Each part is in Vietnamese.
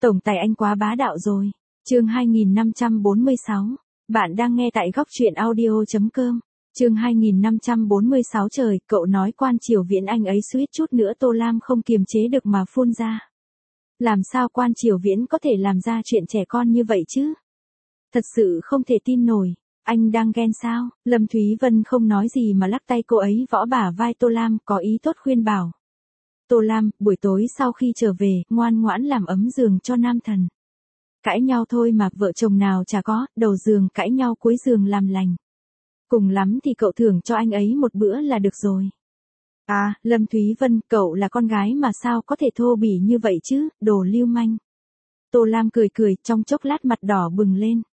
Tổng tài anh quá bá đạo rồi. Chương 2546. Bạn đang nghe tại góc truyện audio.com. Chương 2546 trời, cậu nói Quan Triều Viễn anh ấy suýt chút nữa Tô Lam không kiềm chế được mà phun ra. Làm sao Quan Triều Viễn có thể làm ra chuyện trẻ con như vậy chứ? Thật sự không thể tin nổi. Anh đang ghen sao? Lâm Thúy Vân không nói gì mà lắc tay cô ấy võ bả vai Tô Lam, có ý tốt khuyên bảo. Tô Lam, buổi tối sau khi trở về, ngoan ngoãn làm ấm giường cho nam thần. Cãi nhau thôi mà, vợ chồng nào chả có, đầu giường cãi nhau cuối giường làm lành. Cùng lắm thì cậu thưởng cho anh ấy một bữa là được rồi. À, Lâm Thúy Vân, cậu là con gái mà sao có thể thô bỉ như vậy chứ, đồ lưu manh. Tô Lam cười cười, trong chốc lát mặt đỏ bừng lên.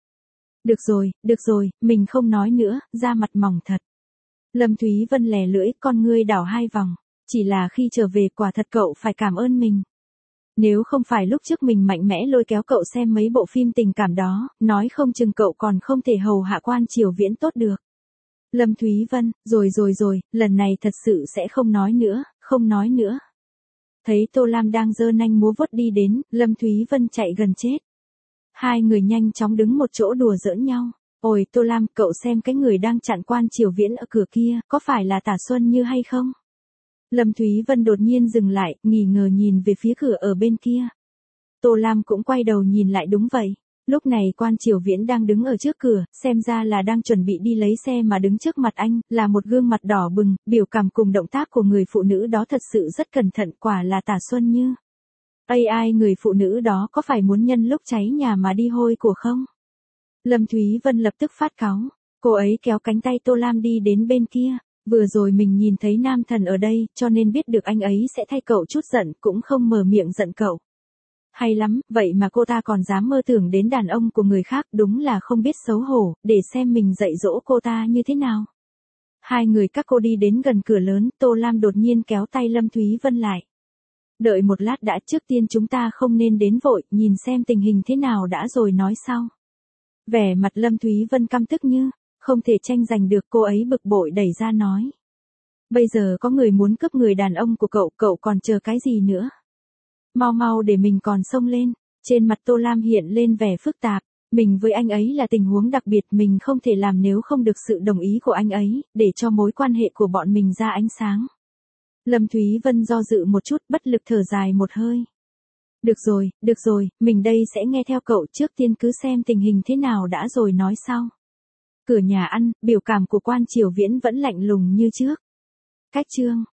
Được rồi, mình không nói nữa, da mặt mỏng thật. Lâm Thúy Vân lè lưỡi, con ngươi đảo hai vòng. Chỉ là khi trở về quả thật cậu phải cảm ơn mình. Nếu không phải lúc trước mình mạnh mẽ lôi kéo cậu xem mấy bộ phim tình cảm đó, nói không chừng cậu còn không thể hầu hạ Quan Triều Viễn tốt được. Lâm Thúy Vân, rồi, lần này thật sự sẽ không nói nữa. Thấy Tô Lam đang giơ nanh múa vuốt đi đến, Lâm Thúy Vân chạy gần chết. Hai người nhanh chóng đứng một chỗ đùa giỡn nhau. Ôi Tô Lam, cậu xem cái người đang chặn Quan Triều Viễn ở cửa kia, có phải là Tả Xuân Như hay không? Lâm Thúy Vân đột nhiên dừng lại, nghi ngờ nhìn về phía cửa ở bên kia. Tô Lam cũng quay đầu nhìn lại, đúng vậy. Lúc này Quan Triều Viễn đang đứng ở trước cửa, xem ra là đang chuẩn bị đi lấy xe mà đứng trước mặt anh, là một gương mặt đỏ bừng, biểu cảm cùng động tác của người phụ nữ đó thật sự rất cẩn thận, quả là Tả Xuân Như. Ai người phụ nữ đó có phải muốn nhân lúc cháy nhà mà đi hôi của không? Lâm Thúy Vân lập tức phát cáu, cô ấy kéo cánh tay Tô Lam đi đến bên kia. Vừa rồi mình nhìn thấy nam thần ở đây, cho nên biết được anh ấy sẽ thay cậu chút giận, cũng không mở miệng giận cậu. Hay lắm, vậy mà cô ta còn dám mơ tưởng đến đàn ông của người khác, đúng là không biết xấu hổ, để xem mình dạy dỗ cô ta như thế nào. Hai người các cô đi đến gần cửa lớn, Tô Lam đột nhiên kéo tay Lâm Thúy Vân lại. Đợi một lát đã, trước tiên chúng ta không nên đến vội, nhìn xem tình hình thế nào đã rồi nói sau. Vẻ mặt Lâm Thúy Vân căm tức như không thể tranh giành được, cô ấy bực bội đẩy ra nói. Bây giờ có người muốn cướp người đàn ông của cậu còn chờ cái gì nữa? Mau để mình còn xông lên. Trên mặt Tô Lam hiện lên vẻ phức tạp. Mình với anh ấy là tình huống đặc biệt, mình không thể làm nếu không được sự đồng ý của anh ấy, để cho mối quan hệ của bọn mình ra ánh sáng. Lâm Thúy Vân do dự một chút, bất lực thở dài một hơi. Được rồi, mình đây sẽ nghe theo cậu, trước tiên cứ xem tình hình thế nào đã rồi nói sau. Cửa nhà ăn, biểu cảm của Quan Triều Viễn vẫn lạnh lùng như trước. Cách chương